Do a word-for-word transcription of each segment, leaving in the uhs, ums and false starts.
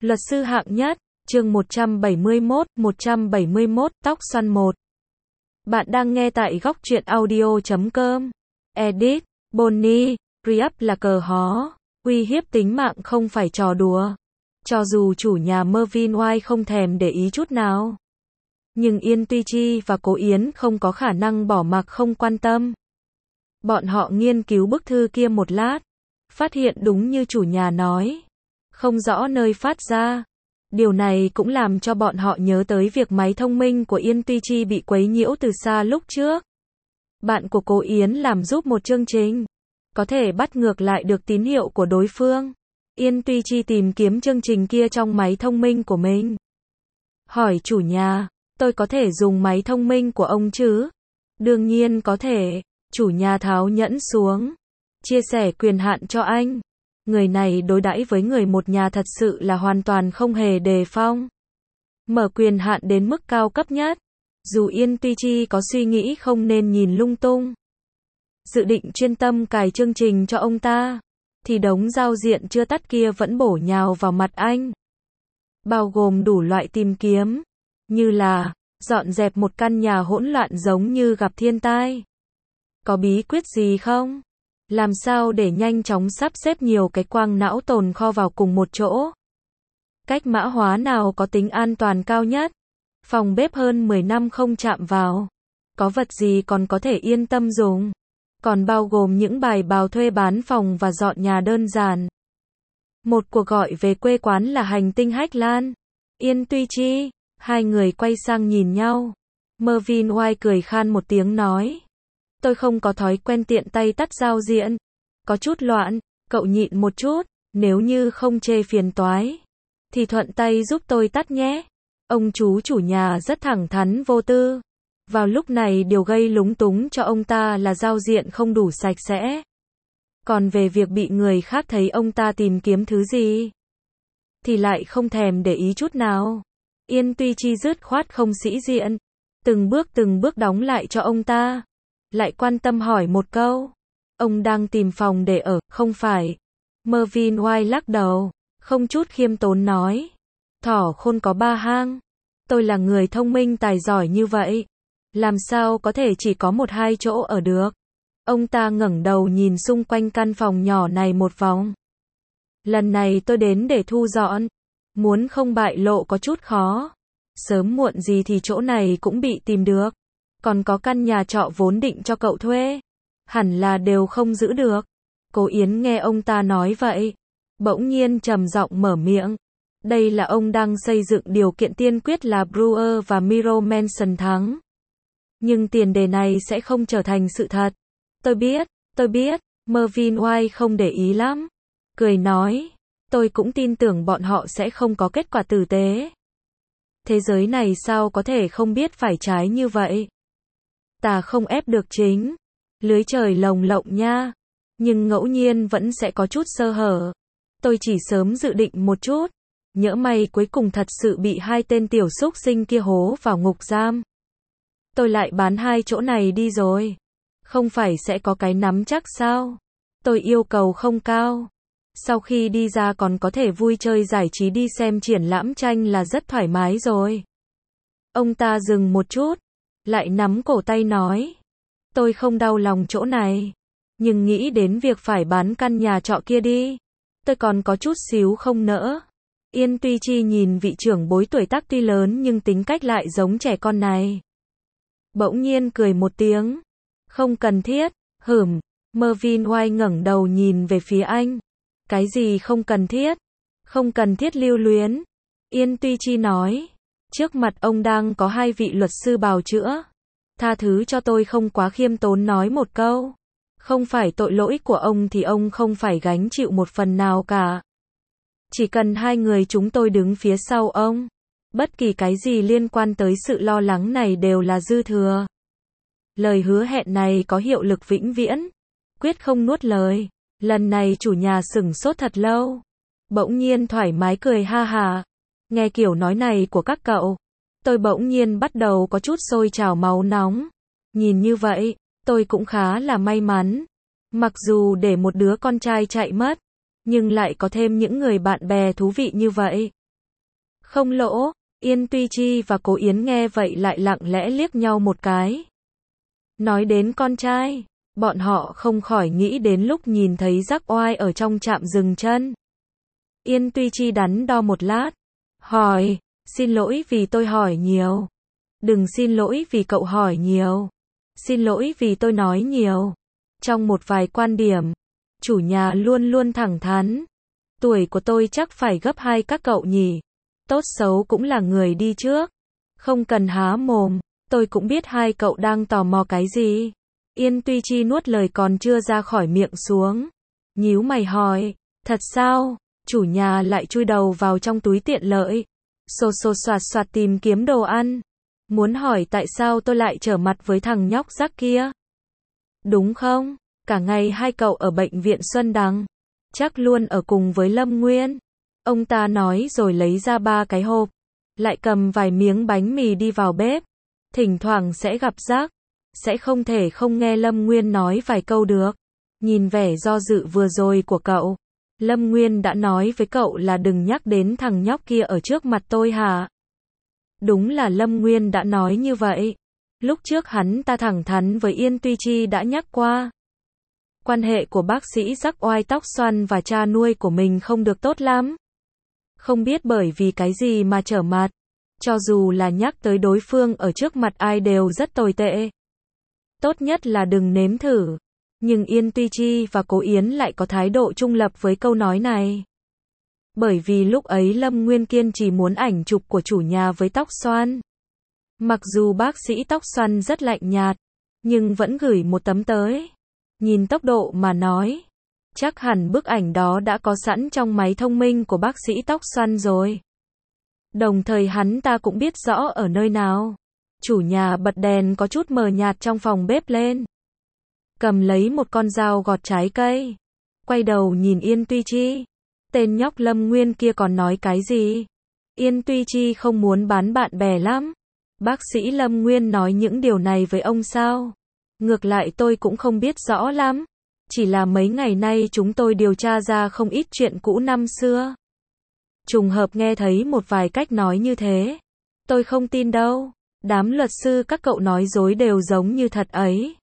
Luật sư hạng nhất, chương một trăm bảy mươi mốt, một trăm bảy mươi mốt, tóc xoăn một. Bạn đang nghe tại góc truyện audio chấm com. Edit, Bonnie, Re-up là cờ hó, uy hiếp tính mạng không phải trò đùa. Cho dù chủ nhà Mervyn White không thèm để ý chút nào. Nhưng Yên Tuy Chi và Cố Yến không có khả năng bỏ mặc không quan tâm. Bọn họ nghiên cứu bức thư kia một lát. Phát hiện đúng như chủ nhà nói. Không rõ nơi phát ra. Điều này cũng làm cho bọn họ nhớ tới việc máy thông minh của Yên Tuy Chi bị quấy nhiễu từ xa lúc trước. Bạn của Cố Yến làm giúp một chương trình. Có thể bắt ngược lại được tín hiệu của đối phương. Yên Tuy Chi tìm kiếm chương trình kia trong máy thông minh của mình. Hỏi chủ nhà, tôi có thể dùng máy thông minh của ông chứ? Đương nhiên có thể. Chủ nhà tháo nhẫn xuống. Chia sẻ quyền hạn cho anh. Người này đối đãi với người một nhà thật sự là hoàn toàn không hề đề phòng. Mở quyền hạn đến mức cao cấp nhất. Dù Yên Tuy Chi có suy nghĩ không nên nhìn lung tung. Dự định chuyên tâm cài chương trình cho ông ta. Thì đống giao diện chưa tắt kia vẫn bổ nhào vào mặt anh. Bao gồm đủ loại tìm kiếm. Như là, dọn dẹp một căn nhà hỗn loạn giống như gặp thiên tai. Có bí quyết gì không? Làm sao để nhanh chóng sắp xếp nhiều cái quang não tồn kho vào cùng một chỗ? Cách mã hóa nào có tính an toàn cao nhất? Phòng bếp hơn mười năm không chạm vào. Có vật gì còn có thể yên tâm dùng? Còn bao gồm những bài báo thuê bán phòng và dọn nhà đơn giản. Một cuộc gọi về quê quán là hành tinh Hách Lan. Yên Tuy Chi. Hai người quay sang nhìn nhau. Mervyn White cười khan một tiếng nói. Tôi không có thói quen tiện tay tắt giao diện. Có chút loạn, cậu nhịn một chút, nếu như không chê phiền toái. Thì thuận tay giúp tôi tắt nhé. Ông chú chủ nhà rất thẳng thắn vô tư. Vào lúc này điều gây lúng túng cho ông ta là giao diện không đủ sạch sẽ. Còn về việc bị người khác thấy ông ta tìm kiếm thứ gì, thì lại không thèm để ý chút nào. Yên Tuy Chi dứt khoát không sĩ diện. Từng bước từng bước đóng lại cho ông ta. Lại quan tâm hỏi một câu. Ông đang tìm phòng để ở, không phải? Mervyn White lắc đầu. Không chút khiêm tốn nói. Thỏ khôn có ba hang. Tôi là người thông minh tài giỏi như vậy. Làm sao có thể chỉ có một hai chỗ ở được? Ông ta ngẩng đầu nhìn xung quanh căn phòng nhỏ này một vòng. Lần này tôi đến để thu dọn. Muốn không bại lộ có chút khó. Sớm muộn gì thì chỗ này cũng bị tìm được. Còn có căn nhà trọ vốn định cho cậu thuê. Hẳn là đều không giữ được. Cố Yến nghe ông ta nói vậy. Bỗng nhiên trầm giọng mở miệng. Đây là ông đang xây dựng điều kiện tiên quyết là Brewer và Mirror Mansion thắng. Nhưng tiền đề này sẽ không trở thành sự thật. Tôi biết, tôi biết. Mervyn White không để ý lắm. Cười nói. Tôi cũng tin tưởng bọn họ sẽ không có kết quả tử tế. Thế giới này sao có thể không biết phải trái như vậy? Ta không ép được chính. Lưới trời lồng lộng nha. Nhưng ngẫu nhiên vẫn sẽ có chút sơ hở. Tôi chỉ sớm dự định một chút. Nhỡ may cuối cùng thật sự bị hai tên tiểu xúc sinh kia hố vào ngục giam. Tôi lại bán hai chỗ này đi rồi. Không phải sẽ có cái nắm chắc sao? Tôi yêu cầu không cao. Sau khi đi ra còn có thể vui chơi giải trí đi xem triển lãm tranh là rất thoải mái rồi. Ông ta dừng một chút. Lại nắm cổ tay nói. Tôi không đau lòng chỗ này. Nhưng nghĩ đến việc phải bán căn nhà trọ kia đi. Tôi còn có chút xíu không nỡ. Yên Tuy Chi nhìn vị trưởng bối tuổi tác tuy lớn nhưng tính cách lại giống trẻ con này. Bỗng nhiên cười một tiếng. Không cần thiết. Hửm. Mervyn White ngẩng đầu nhìn về phía anh. Cái gì không cần thiết? Không cần thiết lưu luyến. Yên Tuy Chi nói. Trước mặt ông đang có hai vị luật sư bào chữa. Tha thứ cho tôi không quá khiêm tốn nói một câu. Không phải tội lỗi của ông thì ông không phải gánh chịu một phần nào cả. Chỉ cần hai người chúng tôi đứng phía sau ông. Bất kỳ cái gì liên quan tới sự lo lắng này đều là dư thừa. Lời hứa hẹn này có hiệu lực vĩnh viễn. Quyết không nuốt lời. Lần này chủ nhà sửng sốt thật lâu. Bỗng nhiên thoải mái cười ha hà. Nghe kiểu nói này của các cậu. Tôi bỗng nhiên bắt đầu có chút sôi trào máu nóng. Nhìn như vậy, tôi cũng khá là may mắn. Mặc dù để một đứa con trai chạy mất. Nhưng lại có thêm những người bạn bè thú vị như vậy. Không lỗ. Yên Tuy Chi và Cố Yến nghe vậy lại lặng lẽ liếc nhau một cái. Nói đến con trai, bọn họ không khỏi nghĩ đến lúc nhìn thấy Giác Oai ở trong trạm dừng chân. Yên Tuy Chi đắn đo một lát, hỏi, xin lỗi vì tôi hỏi nhiều. Đừng xin lỗi vì cậu hỏi nhiều. Xin lỗi vì tôi nói nhiều. Trong một vài quan điểm, chủ nhà luôn luôn thẳng thắn. Tuổi của tôi chắc phải gấp hai các cậu nhỉ. Tốt xấu cũng là người đi trước. Không cần há mồm, tôi cũng biết hai cậu đang tò mò cái gì. Yên Tuy Chi nuốt lời còn chưa ra khỏi miệng xuống. Nhíu mày hỏi, thật sao? Chủ nhà lại chui đầu vào trong túi tiện lợi. Xô xô xoạt xoạt tìm kiếm đồ ăn. Muốn hỏi tại sao tôi lại trở mặt với thằng nhóc rác kia. Đúng không? Cả ngày hai cậu ở bệnh viện Xuân Đằng. Chắc luôn ở cùng với Lâm Nguyên. Ông ta nói rồi lấy ra ba cái hộp. Lại cầm vài miếng bánh mì đi vào bếp. Thỉnh thoảng sẽ gặp rác. Sẽ không thể không nghe Lâm Nguyên nói vài câu được. Nhìn vẻ do dự vừa rồi của cậu. Lâm Nguyên đã nói với cậu là đừng nhắc đến thằng nhóc kia ở trước mặt tôi hả? Đúng là Lâm Nguyên đã nói như vậy. Lúc trước hắn ta thẳng thắn với Yên Tuy Chi đã nhắc qua. Quan hệ của bác sĩ Giác Oai tóc xoăn và cha nuôi của mình không được tốt lắm. Không biết bởi vì cái gì mà trở mặt. Cho dù là nhắc tới đối phương ở trước mặt ai đều rất tồi tệ. Tốt nhất là đừng nếm thử. Nhưng Yên Tuy Chi và Cố Yến lại có thái độ trung lập với câu nói này. Bởi vì lúc ấy Lâm Nguyên kiên trì muốn ảnh chụp của chủ nhà với tóc xoăn. Mặc dù bác sĩ tóc xoăn rất lạnh nhạt, nhưng vẫn gửi một tấm tới. Nhìn tốc độ mà nói, chắc hẳn bức ảnh đó đã có sẵn trong máy thông minh của bác sĩ tóc xoăn rồi. Đồng thời hắn ta cũng biết rõ ở nơi nào. Chủ nhà bật đèn có chút mờ nhạt trong phòng bếp lên. Cầm lấy một con dao gọt trái cây. Quay đầu nhìn Yên Tuy Chi. Tên nhóc Lâm Nguyên kia còn nói cái gì? Yên Tuy Chi không muốn bán bạn bè lắm. Bác sĩ Lâm Nguyên nói những điều này với ông sao? Ngược lại tôi cũng không biết rõ lắm. Chỉ là mấy ngày nay chúng tôi điều tra ra không ít chuyện cũ năm xưa. Trùng hợp nghe thấy một vài cách nói như thế. Tôi không tin đâu. Đám luật sư các cậu nói dối đều giống như thật ấy.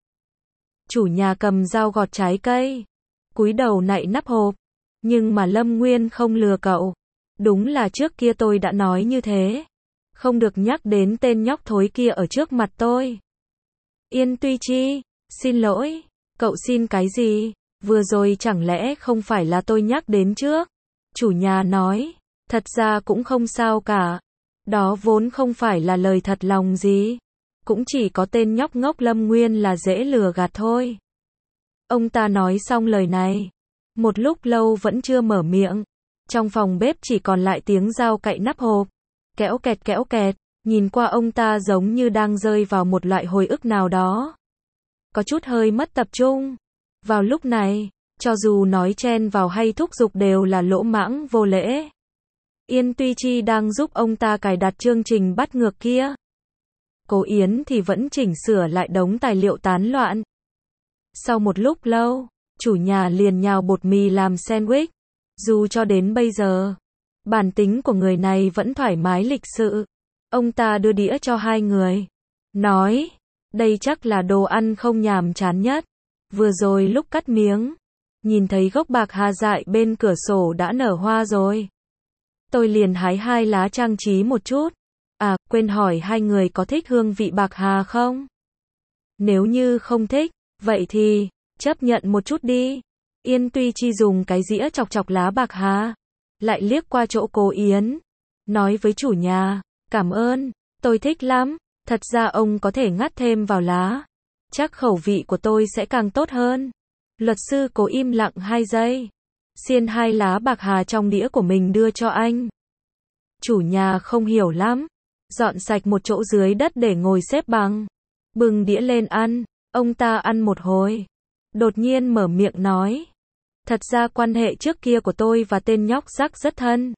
Chủ nhà cầm dao gọt trái cây. Cúi đầu nạy nắp hộp. Nhưng mà Lâm Nguyên không lừa cậu. Đúng là trước kia tôi đã nói như thế. Không được nhắc đến tên nhóc thối kia ở trước mặt tôi. Yên Tuy Chi, xin lỗi. Cậu xin cái gì? Vừa rồi chẳng lẽ không phải là tôi nhắc đến trước? Chủ nhà nói. Thật ra cũng không sao cả. Đó vốn không phải là lời thật lòng gì. Cũng chỉ có tên nhóc ngốc Lâm Nguyên là dễ lừa gạt thôi. Ông ta nói xong lời này. Một lúc lâu vẫn chưa mở miệng. Trong phòng bếp chỉ còn lại tiếng dao cạy nắp hộp. Kéo kẹt kéo kẹt. Nhìn qua ông ta giống như đang rơi vào một loại hồi ức nào đó. Có chút hơi mất tập trung. Vào lúc này, cho dù nói chen vào hay thúc giục đều là lỗ mãng vô lễ. Yên Tuy Chi đang giúp ông ta cài đặt chương trình bắt ngược kia. Cố Yến thì vẫn chỉnh sửa lại đống tài liệu tán loạn. Sau một lúc lâu, chủ nhà liền nhào bột mì làm sandwich. Dù cho đến bây giờ, bản tính của người này vẫn thoải mái lịch sự. Ông ta đưa đĩa cho hai người. Nói, đây chắc là đồ ăn không nhàm chán nhất. Vừa rồi lúc cắt miếng, nhìn thấy gốc bạc hà dại bên cửa sổ đã nở hoa rồi. Tôi liền hái hai lá trang trí một chút. À, quên hỏi hai người có thích hương vị bạc hà không? Nếu như không thích, vậy thì, chấp nhận một chút đi. Yên Tuy Chi dùng cái dĩa chọc chọc lá bạc hà. Lại liếc qua chỗ Cố Yến. Nói với chủ nhà, cảm ơn, tôi thích lắm. Thật ra ông có thể ngắt thêm vào lá. Chắc khẩu vị của tôi sẽ càng tốt hơn. Luật sư Cố im lặng hai giây. Xiên hai lá bạc hà trong đĩa của mình đưa cho anh. Chủ nhà không hiểu lắm. Dọn sạch một chỗ dưới đất để ngồi xếp bằng. Bưng đĩa lên ăn. Ông ta ăn một hồi. Đột nhiên mở miệng nói. Thật ra quan hệ trước kia của tôi và tên nhóc rác rất thân.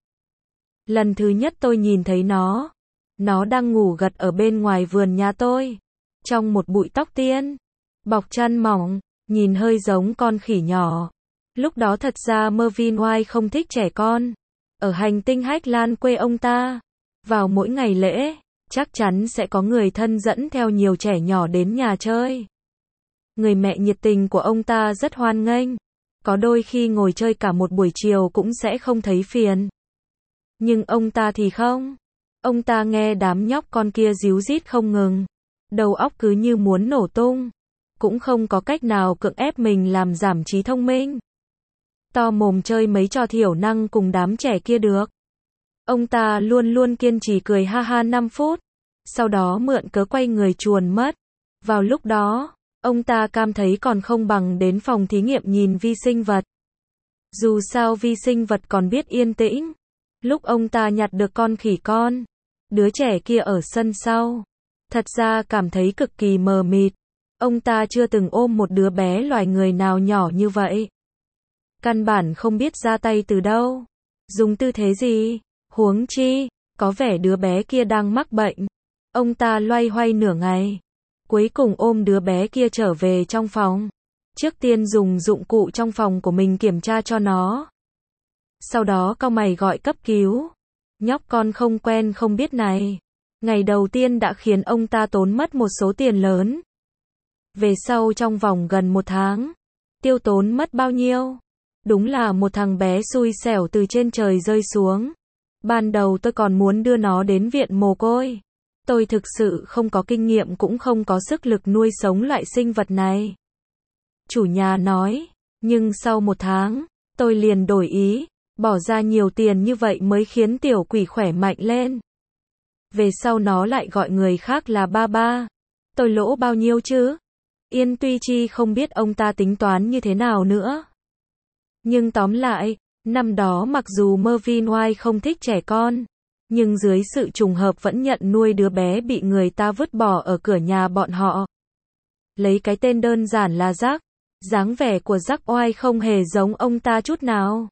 Lần thứ nhất tôi nhìn thấy nó. Nó đang ngủ gật ở bên ngoài vườn nhà tôi. Trong một bụi tóc tiên. Bọc chăn mỏng. Nhìn hơi giống con khỉ nhỏ. Lúc đó thật ra Mervyn White không thích trẻ con. Ở hành tinh Hách Lan quê ông ta. Vào mỗi ngày lễ, chắc chắn sẽ có người thân dẫn theo nhiều trẻ nhỏ đến nhà chơi. Người mẹ nhiệt tình của ông ta rất hoan nghênh. Có đôi khi ngồi chơi cả một buổi chiều cũng sẽ không thấy phiền. Nhưng ông ta thì không. Ông ta nghe đám nhóc con kia ríu rít không ngừng. Đầu óc cứ như muốn nổ tung. Cũng không có cách nào cưỡng ép mình làm giảm trí thông minh. To mồm chơi mấy trò thiểu năng cùng đám trẻ kia được. Ông ta luôn luôn kiên trì cười ha ha năm phút. Sau đó mượn cớ quay người chuồn mất. Vào lúc đó, ông ta cảm thấy còn không bằng đến phòng thí nghiệm nhìn vi sinh vật. Dù sao vi sinh vật còn biết yên tĩnh. Lúc ông ta nhặt được con khỉ con, đứa trẻ kia ở sân sau, thật ra cảm thấy cực kỳ mờ mịt. Ông ta chưa từng ôm một đứa bé loài người nào nhỏ như vậy. Căn bản không biết ra tay từ đâu, dùng tư thế gì, huống chi, có vẻ đứa bé kia đang mắc bệnh. Ông ta loay hoay nửa ngày, cuối cùng ôm đứa bé kia trở về trong phòng. Trước tiên dùng dụng cụ trong phòng của mình kiểm tra cho nó. Sau đó cau mày gọi cấp cứu. Nhóc con không quen không biết này. Ngày đầu tiên đã khiến ông ta tốn mất một số tiền lớn. Về sau trong vòng gần một tháng, tiêu tốn mất bao nhiêu? Đúng là một thằng bé xui xẻo từ trên trời rơi xuống. Ban đầu tôi còn muốn đưa nó đến viện mồ côi. Tôi thực sự không có kinh nghiệm cũng không có sức lực nuôi sống loại sinh vật này. Chủ nhà nói, nhưng sau một tháng, tôi liền đổi ý, bỏ ra nhiều tiền như vậy mới khiến tiểu quỷ khỏe mạnh lên. Về sau nó lại gọi người khác là ba ba. Tôi lỗ bao nhiêu chứ? Yên Tuy Chi không biết ông ta tính toán như thế nào nữa. Nhưng tóm lại, năm đó mặc dù Mervyn White không thích trẻ con, nhưng dưới sự trùng hợp vẫn nhận nuôi đứa bé bị người ta vứt bỏ ở cửa nhà bọn họ. Lấy cái tên đơn giản là Jack, dáng vẻ của Jack White không hề giống ông ta chút nào.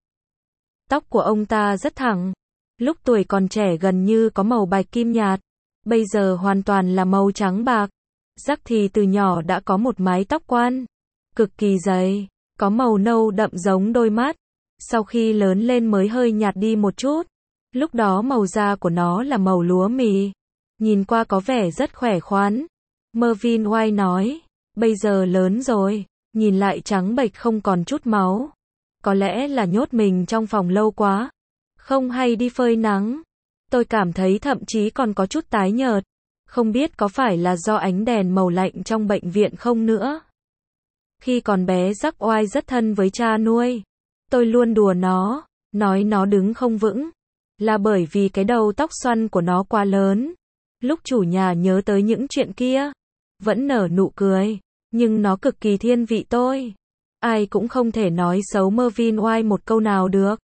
Tóc của ông ta rất thẳng, lúc tuổi còn trẻ gần như có màu bạch kim nhạt, bây giờ hoàn toàn là màu trắng bạc. Jack thì từ nhỏ đã có một mái tóc quan, cực kỳ dày, có màu nâu đậm giống đôi mắt. Sau khi lớn lên mới hơi nhạt đi một chút. Lúc đó màu da của nó là màu lúa mì. Nhìn qua có vẻ rất khỏe khoắn. Mervyn White nói, bây giờ lớn rồi, nhìn lại trắng bệch không còn chút máu. Có lẽ là nhốt mình trong phòng lâu quá, không hay đi phơi nắng. Tôi cảm thấy thậm chí còn có chút tái nhợt. Không biết có phải là do ánh đèn màu lạnh trong bệnh viện không nữa. Khi còn bé Jack White rất thân với cha nuôi. Tôi luôn đùa nó, nói nó đứng không vững. Là bởi vì cái đầu tóc xoăn của nó quá lớn. Lúc chủ nhà nhớ tới những chuyện kia, vẫn nở nụ cười. Nhưng nó cực kỳ thiên vị tôi. Ai cũng không thể nói xấu Mervyn White một câu nào được.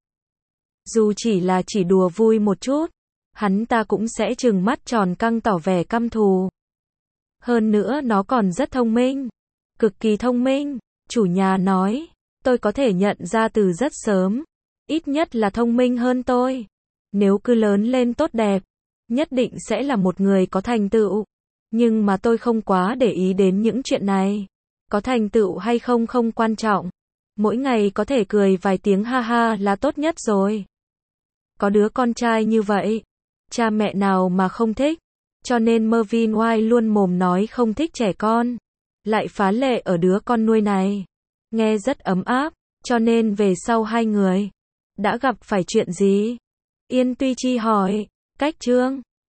Dù chỉ là chỉ đùa vui một chút, hắn ta cũng sẽ trừng mắt tròn căng tỏ vẻ căm thù. Hơn nữa nó còn rất thông minh. Cực kỳ thông minh, chủ nhà nói. Tôi có thể nhận ra từ rất sớm. Ít nhất là thông minh hơn tôi. Nếu cứ lớn lên tốt đẹp, nhất định sẽ là một người có thành tựu. Nhưng mà tôi không quá để ý đến những chuyện này. Có thành tựu hay không không quan trọng. Mỗi ngày có thể cười vài tiếng ha ha là tốt nhất rồi. Có đứa con trai như vậy, cha mẹ nào mà không thích. Cho nên Mervyn White luôn mồm nói không thích trẻ con. Lại phá lệ ở đứa con nuôi này. Nghe rất ấm áp. Cho nên về sau hai người đã gặp phải chuyện gì? Yên Tuy Chi hỏi. Cách Trương